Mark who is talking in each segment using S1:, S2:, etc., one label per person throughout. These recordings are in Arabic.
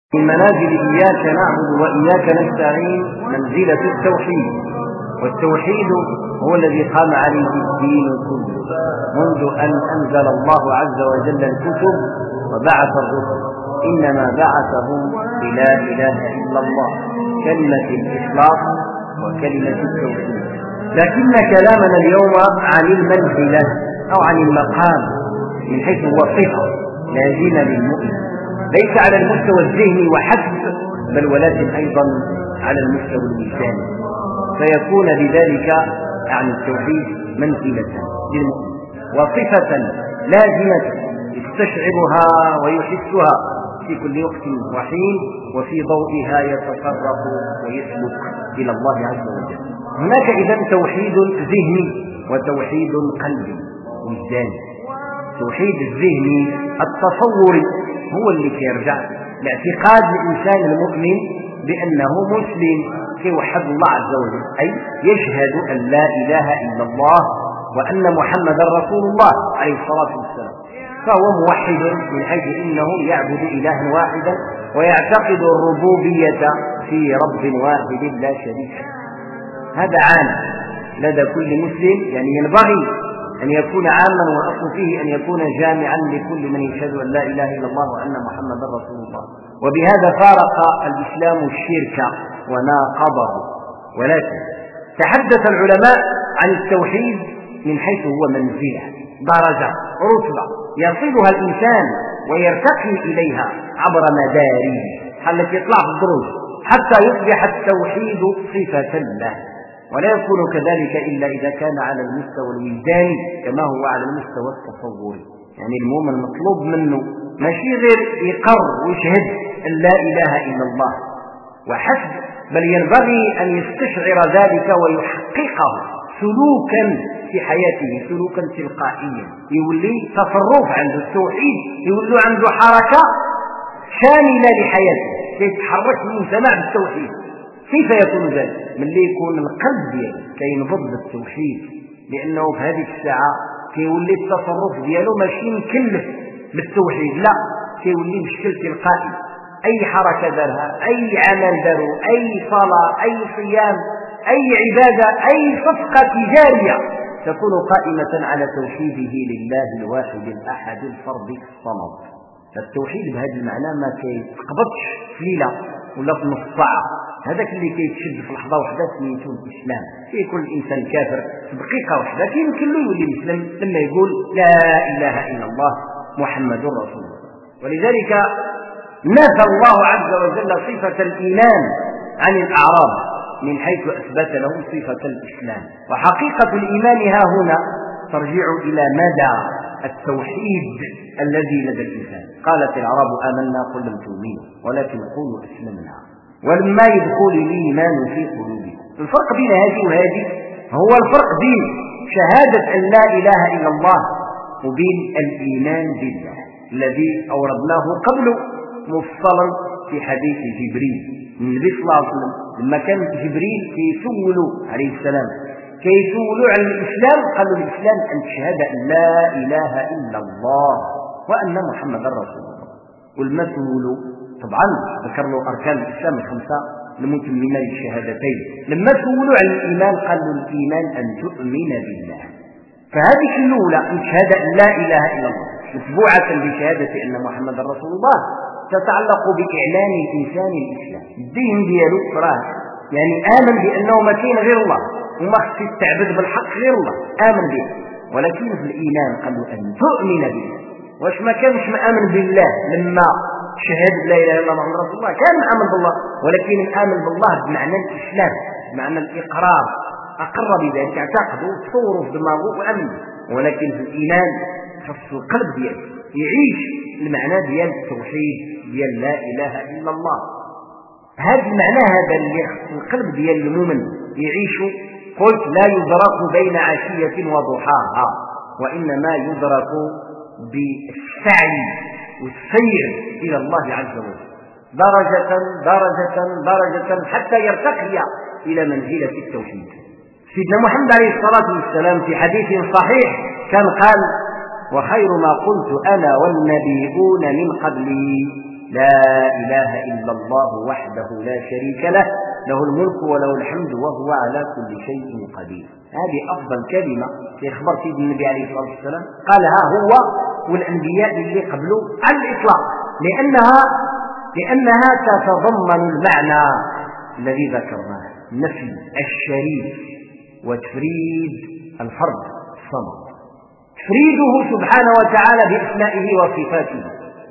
S1: من منازل إياك نعبد وإياك نستعين منزلة التوحيد، والتوحيد هو الذي قام عليه الدين كله منذ أن أنزل الله عز وجل الكتب وبعث الرسل، إنما بعثهم بلا إله إلا الله، كلمة الإخلاص وكلمة التوحيد. لكن كلامنا اليوم عن المنزلة أو عن المقام من حيث هو صفة لازمة للمؤمن، ليس على المستوى الذهني وحسب، بل ولكن أيضا على المستوى الوجداني، فيكون بذلك عن التوحيد منزلة للمؤمن وصفة لازمة يستشعرها ويحسها في كل وقت وحين، وفي ضوئها يتصرف ويسلك إلى الله عز وجل. هناك إذن توحيد ذهني وتوحيد قلبي وجداني. التوحيد الذهني التصوري هو اللي يرجع لاعتقاد الإنسان المؤمن بأنه مسلم يوحد الله عز وجل، أي يشهد أن لا إله إلا الله وأن محمدا رسول الله عليه الصلاة والسلام، فهو موحد من حيث إنه يعبد إلها واحدا ويعتقد الربوبية في رب واحد لا شريك له. هذا عام لدى كل مسلم، يعني ينبغي أن يكون عاما، والأصل فيه أن يكون جامعا لكل من يشهد أن لا إله إلا الله وأن محمدا رسول الله. وبهذا فارق الإسلام الشرك وناقضه. ولكن تحدث العلماء عن التوحيد من حيث هو منزلة، درجة، رتبة يصلها الإنسان ويرتقي إليها عبر مدارج التي يطلع في الدروج حتى يصبح التوحيد صفة له، ولا يكون كذلك إلا إذا كان على المستوى الوجداني كما هو على المستوى التصوري. يعني المؤمن مطلوب منه ماشي غير يقر ويشهد أن لا إله إلا الله وحسب، بل ينبغي أن يستشعر ذلك ويحققه سلوكا في حياته، سلوكا تلقائيا، يولي تصرف عنده التوحيد، يولي عنده حركة شاملة لحياته، يتحرك المجتمع بالتوحيد. كيف يكون ذلك؟ من اللي يكون القلب ديالو كينبض بالتوحيد، لأنه في هذه الساعة كيولي التصرف ديالو ماشي مكلف بالتوحيد، لا، كيولي بشكل تلقائي، أي حركة دارها، أي عمل دارو، أي صلاة، أي صيام، أي عبادة، أي صفقة تجارية تكون قائمة على توحيده لله الواحد الأحد الفرد الصمد. فالتوحيد بهذا المعنى ما كيتقبضش في ليلة ولا في نص ساعة، هذاك اللي كيتشد في لحظة واحدة سميتو الإسلام. كيكون الإنسان كافر في دقيقة واحدة، يمكن له يولي مسلم لما يقول لا إله إلا الله محمد رسول الله. ولذلك نفى الله عز وجل صفة الإيمان عن الأعراب من حيث أثبت لهم صفة الإسلام. وحقيقة الإيمان ها هنا ترجع إلى مدى التوحيد الذي لدى الإنسان. قالت العرب آمنا قل لم تؤمنوا ولكن قولوا أسلمنا ولما يدخل الإيمان في قلوبكم. الفرق بين هذه وهذه هو الفرق بين شهادة أن لا إله إلا الله وبين الإيمان بالله الذي أوردناه قبل مفصلا في حديث جبريل. النبي صلى الله عليه وسلم لما كان جبريل كيسولوا عليه السلام كيسولوا عن الإسلام، قالوا الإسلام أن تشهد أن لا إله إلا الله وأن محمدا رسول الله. ولما سولوا طبعا ذكر له أركان الإسلام الخمسة المتممة للشهادتين. لما سولوا عن الإيمان قالوا الإيمان أن تؤمن بالله. فهذه الأولى أن تشهد أن لا إله إلا الله متبوعة بشهادة أن محمدا رسول الله تتعلق بإعلان الإنسان الإسلام. الدين ديالو راه يعني آمن بأنه ما كاين غير الله وما خص يستعبد بالحق غير الله، آمن به. ولكن في الإيمان قالوا أن تؤمن بالله. واش ما كانش مآمن بالله لما شهد لا إله إلا الله محمد رسول الله؟ كان مآمن بالله، ولكن آمن بالله بمعنى الإسلام، بمعنى الإقرار، أقر بذلك، اعتقد وتصور في دماغه وأمن. ولكن في الإيمان خص القلب ديالو يعيش المعنى ديال التوحيد ديال لا إله إلا الله. هذا المعنى هذا اللي خص القلب ديال المؤمن يعيش. قلت لا يدرك بين عشية وضحاها، وإنما يدرك بالسعي والسير إلى الله عز وجل درجة درجة درجة حتى يرتقي إلى منزلة التوحيد. سيدنا محمد عليه الصلاة والسلام في حديث صحيح كان قال: وخير ما قلت أنا والنبيون من قبلي لا إله إلا الله وحده لا شريك له، له الملك وله الحمد وهو على كل شيء قدير. هذه أفضل كلمة في إخبار سيدنا النبي عليه الصلاة والسلام قالها هو والأنبياء اللي قبله على الإطلاق، لأنها تتضمن المعنى الذي ذكرناه، نفي الشريك وتفريد الفرد الصمد، تفريده سبحانه وتعالى بأسمائه وصفاته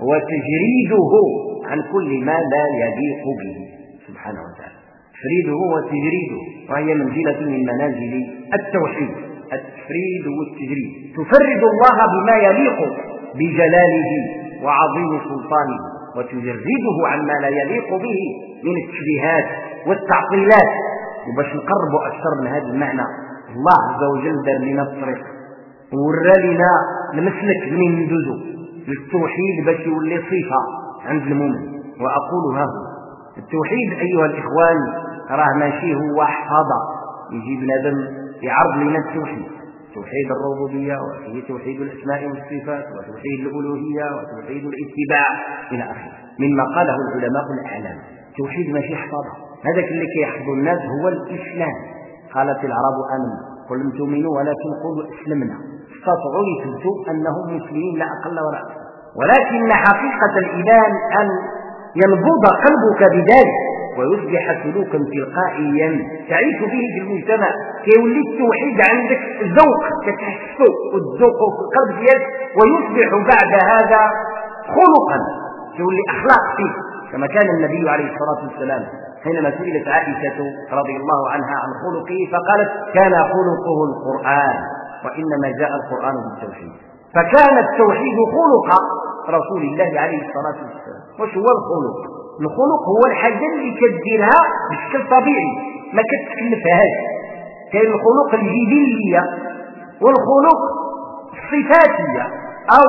S1: وتجريده عن كل ما لا يليق به سبحانه وتعالى، تفريده وتجريده، وهي منزلة من منازل التوحيد، التفريد والتجريد، تفرد الله بما يليق بجلاله وعظيم سلطانه، وتجرده عما لا يليق به من التشبيهات والتعطيلات. وباش نقربوا أكثر من هذا المعنى، الله عز وجل دار لنا الطريق وورى لنا المسلك منين ندوزو للتوحيد باش يولي صفة عند المؤمن. وأقول ها هو التوحيد أيها الإخوان راه ماشي هو حفظة يجي بنادم يعرض لنا التوحيد، توحيد الربوبية وفيه توحيد الأسماء والصفات وتوحيد الألوهية وتوحيد الاتباع إلى آخره مما قاله العلماء الأعلام. توحيد ماشي حفظة، هذاك اللي كيحفظ الناس هو الإسلام. قالت العرب آمنا قل لم تؤمنوا ولكن قولوا أسلمنا، استطاعوا يثبتوا أنهم مسلمين لا أقل ولا أكثر. ولكن حقيقة الإيمان أن ينبض قلبك بذلك ويصبح سلوكا تلقائيا تعيش به في المجتمع، كيولي التوحيد عندك ذوق كتحسه والذوق في القلب ديالك، ويصبح بعد هذا خلقا، كيولي أخلاق فيه، كما كان النبي عليه الصلاة والسلام حينما سئلت عائشة رضي الله عنها عن خلقه فقالت كان خلقه القرآن، وإنما جاء القرآن بالتوحيد. فكان التوحيد خلق رسول الله عليه الصلاة والسلام. وش هو الخلق؟ الخلق هو الحاجة اللي كديرها بشكل طبيعي ما كتكلفهاش. كاين الخلق الجبلية والخلق الصفاتية أو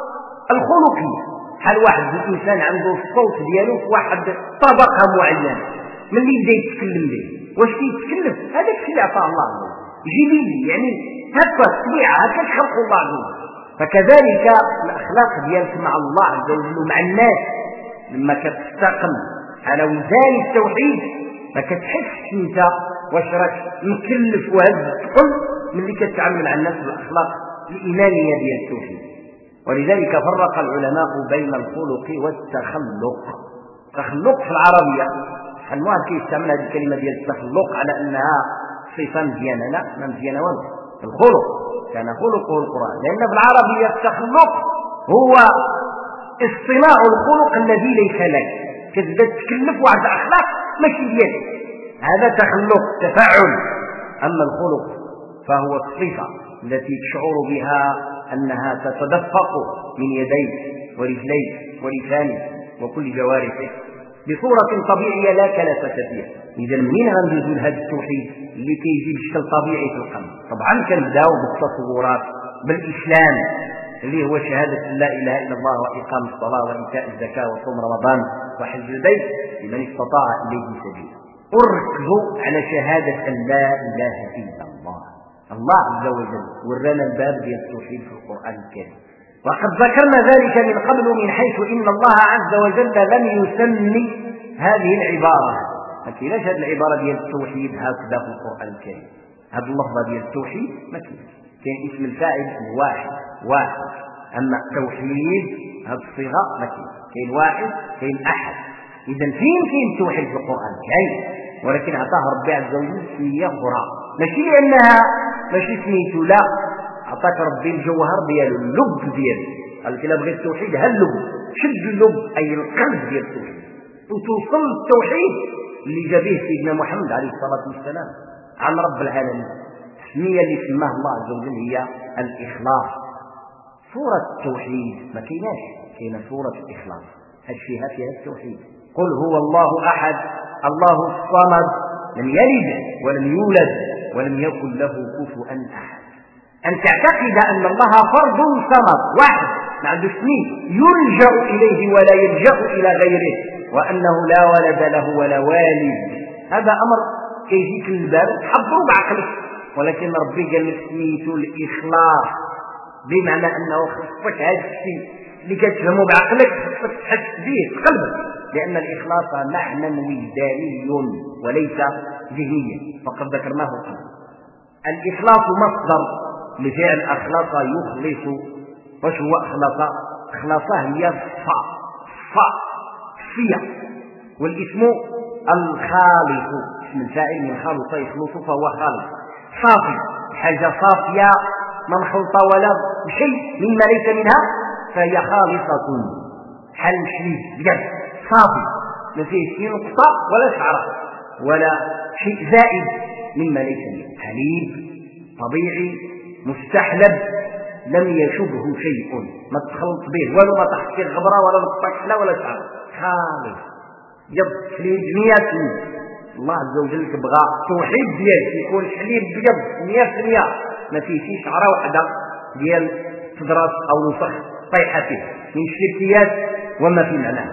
S1: الخلقية، بحال واحد الإنسان عنده الصوت ديالو في واحد طبقة معينة، ملي يبدا يتكلم به واش كيتكلف هذاك الشيء اللي عطاه الله جبلي، يعني هكا الطبيعة هكا خلق الله عز وجل. فكذلك الأخلاق ديالك مع الله عز وجل ومع الناس لما كتستقم على وزان التوحيد ما كتحسش انت واش راك مكلف وهز الثقل ملي كتعامل مع الناس بالاخلاق الايمانيه ديال التوحيد. ولذلك فرق العلماء بين الخلق والتخلق. التخلق في العربيه شحال واحد كيستعمل هذه الكلمه ديال التخلق على انها صفه مزيانه، لا ما مزيانه والو. الخلق كان خلقه القرآن، لأن في العربية التخلق هو اصطناع الخلق الذي ليس لك، كتبدا تكلف واحد الأخلاق ماشي ديالك، هذا تخلق تفاعل. أما الخلق فهو الصفة التي تشعر بها أنها تتدفق من يديك ورجليك ولسانك وكل جوارحك بصورة طبيعية لا كلفة فيها. إذا منين غندوزو لهذا التوحيد اللي كيجي بشكل طبيعي في القلب؟ طبعا كنبداو بالتصورات بالإسلام اللي هو شهادة لا إله إلا الله وإقام الصلاة وإيتاء الزكاة وصوم رمضان وحج البيت لمن استطاع إليه سبيلا. اركزوا على شهادة أن لا إله إلا الله. الله عز وجل ورانا الباب ديال التوحيد في القرآن الكريم، وقد ذكرنا ذلك من قبل من حيث إن الله عز وجل لم يسمي هذه العبارة. ما كايناش هذه العبارة ديال التوحيد هكذا في القرآن الكريم، هذه اللفظة ديال التوحيد ما كاين اسم الفاعل واحد، أما التوحيد هذه الصيغة ما كاين واحد كاين أحد. إذا فين كاين التوحيد في القرآن؟ كاين، ولكن عطاه ربي عز وجل سمية أخرى، ماشي لأنها ماشي سميتو، لا، عطاك ربي الجوهر ديالو اللب ديالو. قال لك الا بغيت التوحيد ها اللب، شد اللب اي القلب ديال التوحيد وتوصل للتوحيد اللي جا به سيدنا محمد عليه الصلاه والسلام عن رب العالمين. السميه اللي سماها الله عز وجل هي الاخلاص. سوره التوحيد ما كايناش، كاينه سوره الاخلاص هاد فيها التوحيد. قل هو الله احد الله الصمد لم يلد ولم يولد ولم يكن له كفوا احد. أن تعتقد أن الله فرد صمد واحد ما عندوش اثنين يلجأ إليه ولا يلجأ إلى غيره، وأنه لا ولد له ولا والد. هذا أمر كيجيك للبال تحضروا بعقلك، ولكن ربي قال لك سميتو الإخلاص، بمعنى أنه خصك هذا الشيء اللي كتفهمه بعقلك خصك تحس به في قلبك، لأن الإخلاص معنى وجداني وليس ذهنيا فقد ذكرناه قبل. الإخلاص مصدر لفعل أخلص يخلص. واش هو أخلص؟ أخلص هي صفية، والاسم الخالص، اسم الفاعل من خالص يخلص فهو خالص، صافي، حاجة صافية من خلط ولا شيء مما ليس منها فهي خالصة. حل شيء بجد صافي ما فيه شيء نقطة ولا شعرة ولا شيء زائد مما ليس منه، حليب طبيعي مستحلب لم يشبه شيء ما تخلط به ولو ما تحت فيه غبرة ولا نقطة كحلة ولا شعرة، خالص بجد حليب 100%. الله عز وجل كبغى توحيد ديالك يكون حليب بجد 100% ما فيه شي شعرة واحدة ديال تدرس أو نفخ طيحة فيه من الشركيات وما في معناه.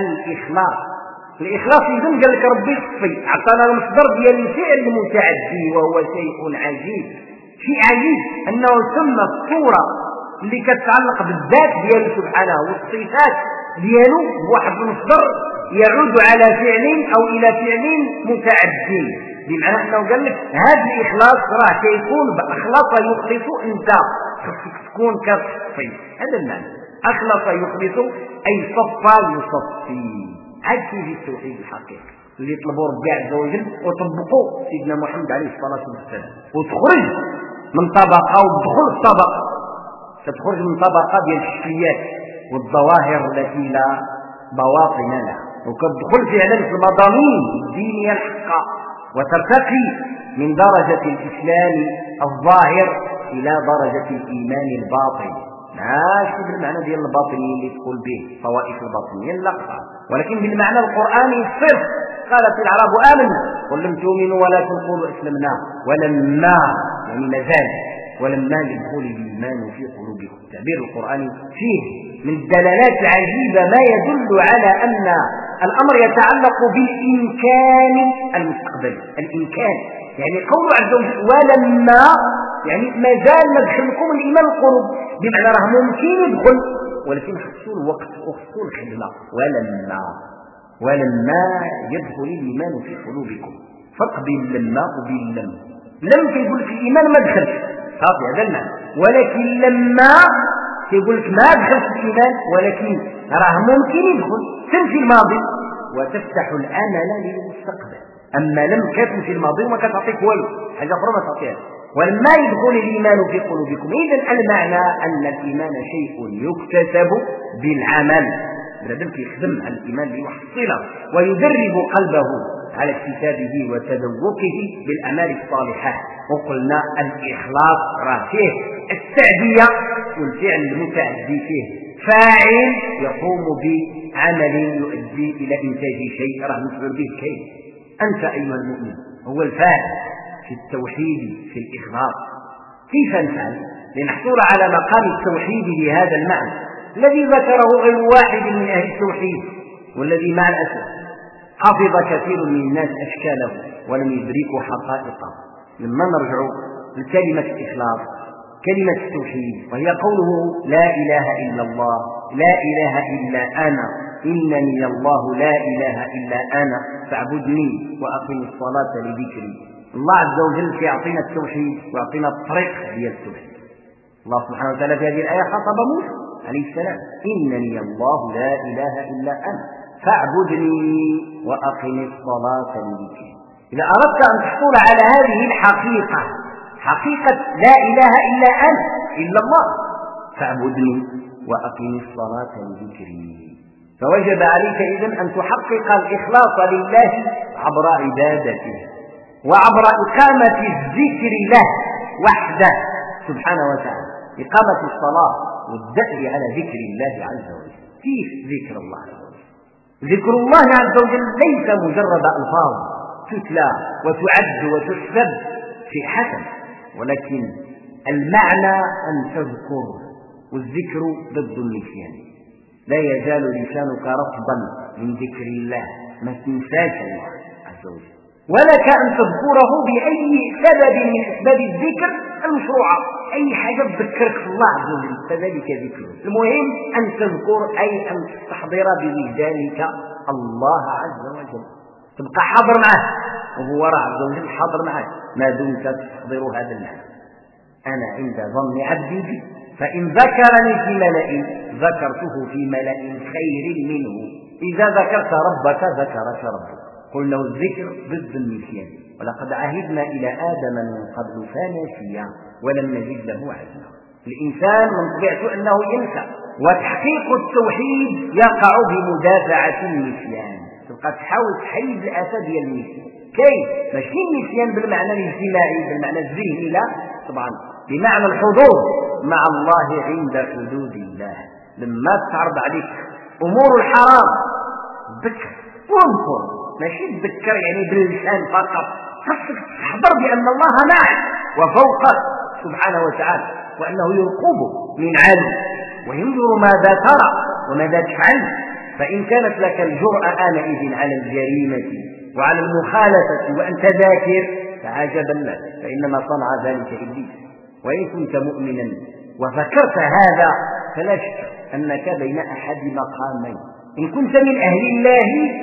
S1: الإخلاص يدوم قال لك ربي صفي، عطانا المصدر ديال الفعل المتعدي وهو شيء عجيب. شيء عجيب أنه سمى الصورة اللي كتتعلق بالذات ديالو سبحانه والصفات ديالو بواحد المصدر يعود على فعل أو إلى فعل متعدي، بمعنى أنه قال لك هذا الإخلاص راه كيكون بأخلص يخلص أنت خصك تكون كتصفي. هذا المعنى أخلص يخلص أي صفى يصفي. عاد كيجي التوحيد الحقيقي اللي يطلبوا ربي عز وجل وطبقوا سيدنا محمد عليه الصلاة والسلام، وتخرج من طبقة وتدخل في طبقة، تخرج من طبقة ديال الشكليات والظواهر التي لا بواطن لها، وكتدخل فعلا في المضامين الدينية الحقة، وترتقي من درجة الإسلام الظاهر إلى درجة الإيمان الباطن. ماشي بالمعنى ديال الباطنية اللي تقول به طوائف الباطنية لا قطعا، ولكن بالمعنى القرآني الصرف. قالت الأعراب آمنا قل لم تؤمنوا ولكن قولوا أسلمنا ولما يعني مازال ولما يدخل الإيمان في قلوبكم. التعبير القرآني فيه من الدلالات العجيبة ما يدل على أن الأمر يتعلق بالإمكان المستقبلي. الإمكان يعني قوله عز وجل ولما يعني ما زال ما دخلكم الإيمان القلوب، بمعنى راه ممكن يدخل ولكن خصو الوقت وخصو الخدمة. ولما يدخل الإيمان في قلوبكم، فرق بين لما وبين لم كيقول لك الإيمان ما دخلش صافي هذا المعنى، ولكن لما كيقول لك ما دخلش الإيمان ولكن راه ممكن يدخل تنفي الماضي وتفتح الأمل للمستقبل. أما لم كتن في الماضي وما كتعطيك والو حاجة أخرى ما تعطيها. ولما يدخل الإيمان في قلوبكم، إذن المعنى أن الإيمان شيء يكتسب بالعمل. بنادم كيخدم على الإيمان ليحصله ويدرب قلبه على اكتسابه وتذوقه بالأعمال الصالحة. وقلنا الإخلاص راه فيه التعدية والفعل المتعدي فيه فاعل يقوم بعمل يؤدي إلى إنتاج شيء راه مفعول به. كيف أنت أيها المؤمن هو الفاعل في التوحيد في الإخلاص. كيف نفعل لنحصل على مقام التوحيد بهذا المعنى الذي ذكره غير واحد من أهل التوحيد، والذي مع الأسف حفظ كثير من الناس أشكاله ولم يدركوا حقائقه. لما نرجع لكلمة الإخلاص كلمة التوحيد، وهي قوله لا إله إلا الله لا إله إلا أنا إنني الله لا إله إلا أنا فاعبدني وأقم الصلاة لذكري. الله عز وجل يعطينا التوحيد ويعطينا الطريق ديال التوحيد. الله سبحانه وتعالى في هذه الآية خاطب موسى عليه السلام إنني الله لا إله إلا أنا فاعبدني وأقم الصلاة لذكري. إذا أردت أن تحصل على هذه الحقيقة حقيقة لا إله إلا أنا إلا الله فاعبدني وأقم الصلاة لذكري، فوجب عليك إذن أن تحقق الإخلاص لله عبر عبادته وعبر إقامة الذكر له وحده سبحانه وتعالى، إقامة الصلاة والدأب على ذكر الله عز وجل. كيف ذكر الله عز وجل؟ ذكر الله عز وجل ليس مجرد ألفاظ تتلى وتعد وتحسب في حسن، ولكن المعنى أن تذكر، والذكر ضد النسيان. لا يزال لسانك رطبا من ذكر الله، ما تنساش الله عز وجل، ولك أن تذكره بأي سبب من أسباب الذكر المشروعة أي حاجة تذكرك في الله عز وجل فذلك ذكر. المهم أن تذكر أي أن تستحضر بوجدانك الله عز وجل، تبقى حاضر معه وهو عز وجل حاضر معك ما دمت تستحضر هذا المعنى. أنا عند ظن عبدي بي فإن ذكرني في ملأ ذكرته في ملأ خير منه. إذا ذكرت ربك ذكرك ربك. قلنا الذكر ضد النسيان، ولقد عهدنا إلى آدم من قبل فنسي ولم نجد له عزما. الإنسان من طبيعته أنه ينسى، وتحقيق التوحيد يقع بمدافعة النسيان. تبقى تحاول تحيد الآفة ديال النسيان. كيف؟ ماشي النسيان بالمعنى الاجتماعي بالمعنى الذهني، لا طبعا بمعنى الحضور مع الله عند حدود الله. لما تعرض عليك أمور الحرام ذكر وانظر، ماشي تذكر يعني باللسان فقط، خصك تحضر بأن الله معك وفوقك سبحانه وتعالى، وأنه يرقبه من علم وينظر ماذا ترى وماذا تفعل. فإن كانت لك الجرأة آنئذ على الجريمة وعلى المخالفة وأنت ذاكر فعجبا لك، فإنما صنع ذلك إبليس. وإن كنت مؤمنا وذكرت هذا فلا شك أنك بين أحد مقامين. إن كنت من أهل الله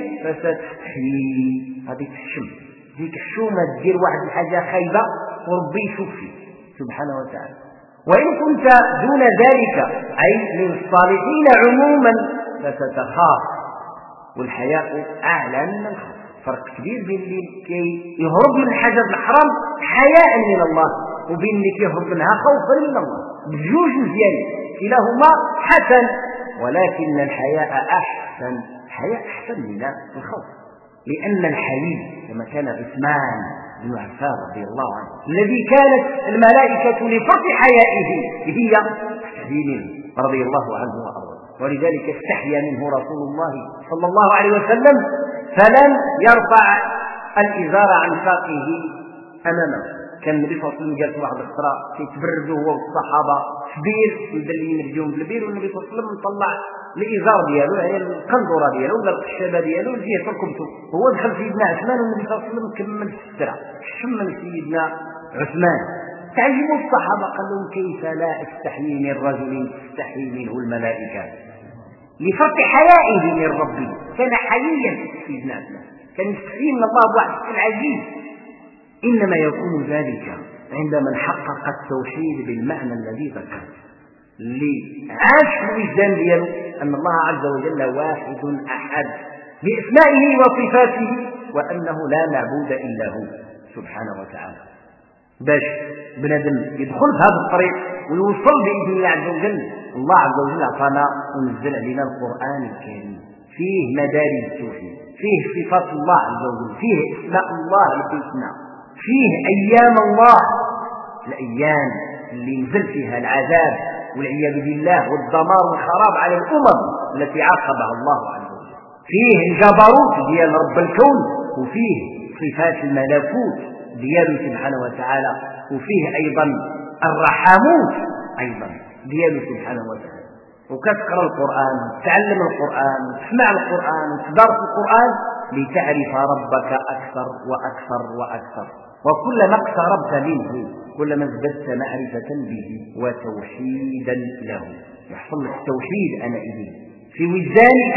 S1: فستحيي هذه الشم، ذيك الشومة تدير واحد الحاجة خايبة وربي يشوف فيك سبحانه وتعالى. وإن كنت دون ذلك أي من الصالحين عموما فستخاف، والحياء أعلى من الخوف. فرق كبير بين اللي كي يهرب من الحاجة الحرام حياء من الله وبين اللي كيهرب منها خوفا من الله. بجوج مزيان كلاهما حسن، ولكن الحياء أحسن. الحياء أحسن من الخوف، لأن الحليم كما كان عثمان بن عفان رضي الله عنه الذي كانت الملائكة لفرط حيائه هي تستحيي منه رضي الله عنه وأرضاه، ولذلك استحيا منه رسول الله صلى الله عليه وسلم فلم يرفع الإزار عن ساقه أمامه. كان النبي صلى الله عليه وسلم جالس واحد الخطرة كيتبردوا هو والصحابة في بير، يبدا اللي يمرجوهم في البير، والنبي صلى الله عليه وسلم طلع الإزار ديالو يعني القنطرة ديالو ولا القشابة ديالو جهة ركبته، هو دخل سيدنا عثمان والنبي صلى الله عليه وسلم كمل في السترة. شمل سيدنا عثمان تعجبوا الصحابة، قال لهم كيف لا أستحيي من رجل تستحيي منه الملائكة لفرط حيائه من ربه. كان حييا سيدنا عثمان، كان يستحيي من الله بواحد العجيب. إنما يكون ذلك عندما حقق التوحيد بالمعنى الذي ذكرت، اللي عاش في الوجدان ديالو أن الله عز وجل واحد أحد بأسمائه وصفاته، وأنه لا معبود إلا هو سبحانه وتعالى. باش بنادم يدخل في هذا الطريق ويوصل بإذن الله عز وجل، الله عز وجل أعطانا ونزل علينا القرآن الكريم فيه مدارج التوحيد، فيه صفات الله عز وجل، فيه اسماء الله الحسنى، فيه أيام الله، الأيام اللي نزل فيها العذاب والعياذ بالله والدمار والخراب على الأمم التي عاقبها الله عز وجل، فيه الجبروت ديال رب الكون، وفيه صفات الملكوت دياله سبحانه وتعالى، وفيه أيضا الرحموت أيضا دياله سبحانه وتعالى. وكتقرأ القرآن وتتعلم القرآن وتسمع القرآن وتدرس القرآن لتعرف ربك أكثر وأكثر وأكثر، وكلما اقتربت منه كلما ازددت معرفة به وتوحيدا له. يحصل لك التوحيد أنئذ في وجدانك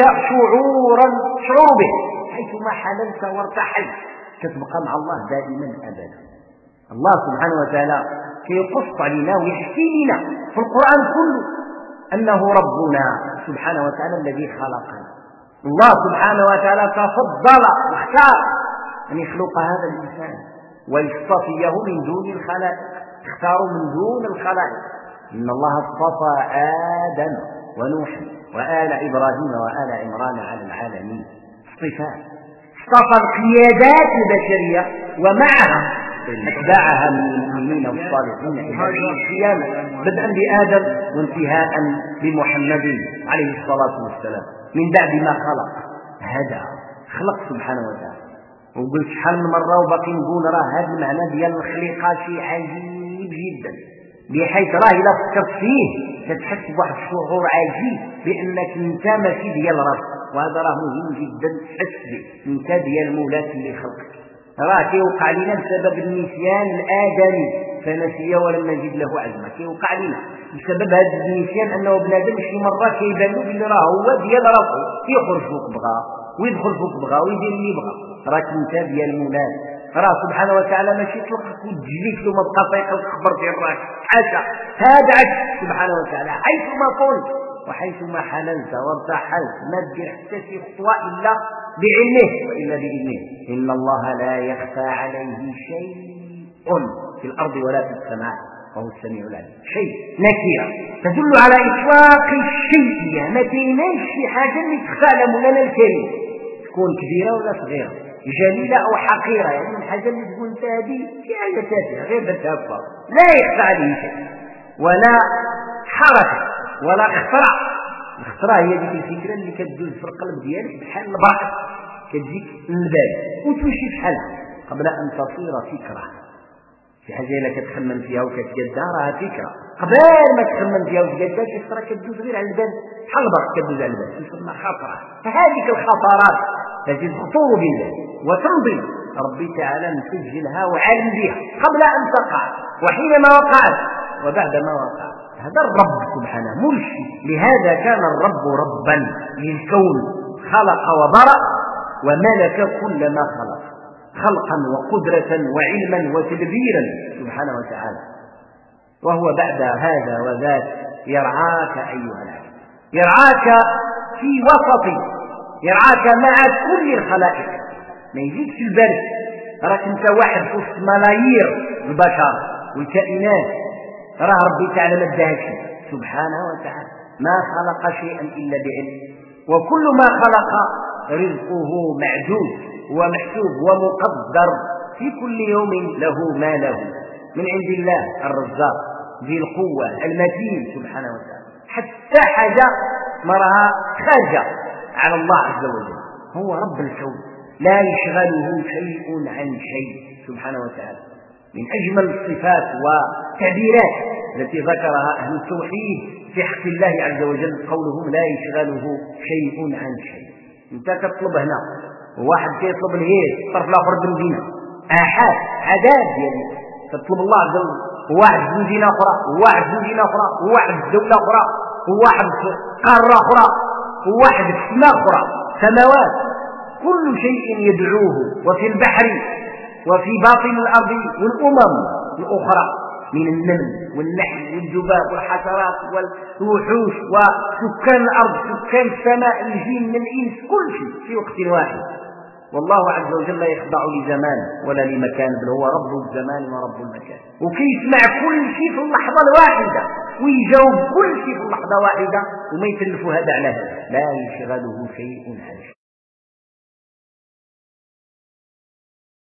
S1: شعور به، حيثما حللت وارتحلت تبقى مع الله دائما أبدا. الله سبحانه وتعالى كيقص علينا ويحكي لنا في القرآن كله أنه ربنا سبحانه وتعالى الذي خلقنا. الله سبحانه وتعالى تفضل واختار أن يخلق هذا الإنسان ويصطفيه من دون الخلائق، اختاروا من دون الخلائق. إن الله اصطفى آدم ونوحا وآل إبراهيم وآل عمران على العالمين. اصطفاء، اصطفى القيادات البشرية ومعها أتباعها من المؤمنين والصالحين إلى يوم القيامة، بدءا بآدم وانتهاء بمحمد عليه الصلاة والسلام. من بعد ما خلق هذا خلق سبحانه وتعالى. وقلت شحال من مرة وباقي نقول راه هذا المعنى ديال الخليقة شيء عجيب جدا، بحيث راه إذا فكرت فيه تتحس بواحد الشعور عجيب بأنك انت ماشي ديال راسك، وهذا راه مهم جدا تحس به، انت ديال مولاك اللي خلقك. راه كيوقع لنا بسبب النسيان الآدمي فنسي ولم نجد له عزما. كيوقع لنا بسبب هذا النسيان أنه بنادم شي مرة كيبان له بلي راه هو ديال راسو، كيخرج فوق بغا ويدخل فوق بغا ويدير اللي بغا. راك انت ديال المولاد، راه سبحانه وتعالى ماشي يطلقك وتجليك له ما بقى فيك الخبر ديال راك، حاشا، هذا عكس سبحانه وتعالى. حيثما كنت وحيثما حللت وارتحلت ما تدير حتى شي خطوة إلا بعلمه وإلا بإذنه. إن الله لا يخفى عليه شيء في الأرض ولا في السماء وهو السميع العليم. شيء نكرة تدل على إطلاق الشيء، ما كايناش شي حاجة اللي تخفى على مولانا الكريم، تكون كبيرة ولا صغيرة، جليلة أو حقيرة. يعني الحاجة اللي تقول أنت هذه شي حاجة تافهة غير بالتافه، لا يخفى عليه شيء، ولا حركة ولا اختراع. الاختراع هي ديك الفكرة اللي كتدوز في القلب ديالك بحال البرق، كتجيك للبال وتمشي بحالها قبل أن تصير فكرة. شي حاجة إلا كتخمم فيها وكتجدها راها فكرة، قبل ما تخمم فيها وتجدها شي خطرة كتدوز غير على البال بحال البرق كتدوز على البال، تسمى خطرة. فهذيك الخطرات التي تخطر بالبال وتمضي ربي تعالى مسجلها وعالم بها قبل أن تقع وحينما وقعت وبعدما وقعت. هذا الرب سبحانه مرشد. لهذا كان الرب ربا للكون، خلق وبرأ وملك كل ما خلق خلقا وقدرة وعلما وتدبيرا سبحانه وتعالى. وهو بعد هذا وذاك يرعاك أيها العبد، يرعاك في وسط، يرعاك مع كل الخلائق. ما يجيكش البرد، راك انت واحد في وسط ملايير البشر والكائنات، راه ربي تعالى ما اداهاش سبحانه وتعالى، ما خلق شيئا إلا بعلم، وكل ما خلق رزقه معدود ومحسوب ومقدر في كل يوم له ما له من عند الله الرزاق ذي القوة المتين سبحانه وتعالى. حتى حاجة ما راها خارجة على الله عز وجل، هو رب الكون لا يشغله شيء عن شيء سبحانه وتعالى. من أجمل الصفات والتعبيرات التي ذكرها أهل التوحيد في حق الله عز وجل قولهم لا يشغله شيء عن شيء. انت كتطلب هنا وواحد كيطلب الهيس الطرف الاخر بالمدينه، احاد عذاب ديالي تطلب الله عز وجل، وواحد في مدينه اخرى وواحد في مدينه اخرى وواحد في دوله اخرى وواحد في قاره اخرى وواحد في سماء اخرى، سماوات، كل شيء يدعوه، وفي البحر وفي باطن الارض والامم الاخرى من النمل والنحل والذباب والحشرات والوحوش وسكان الارض سكان السماء الجن الانس، كل شيء في وقت واحد. والله عز وجل لا يخضع لزمان ولا لمكان، بل هو رب الزمان ورب المكان، وكيسمع كل شيء في اللحظه الواحده ويجاوب كل شيء في اللحظه واحده وما يتلف هذا على هذا، لا يشغله شيء عن شيء.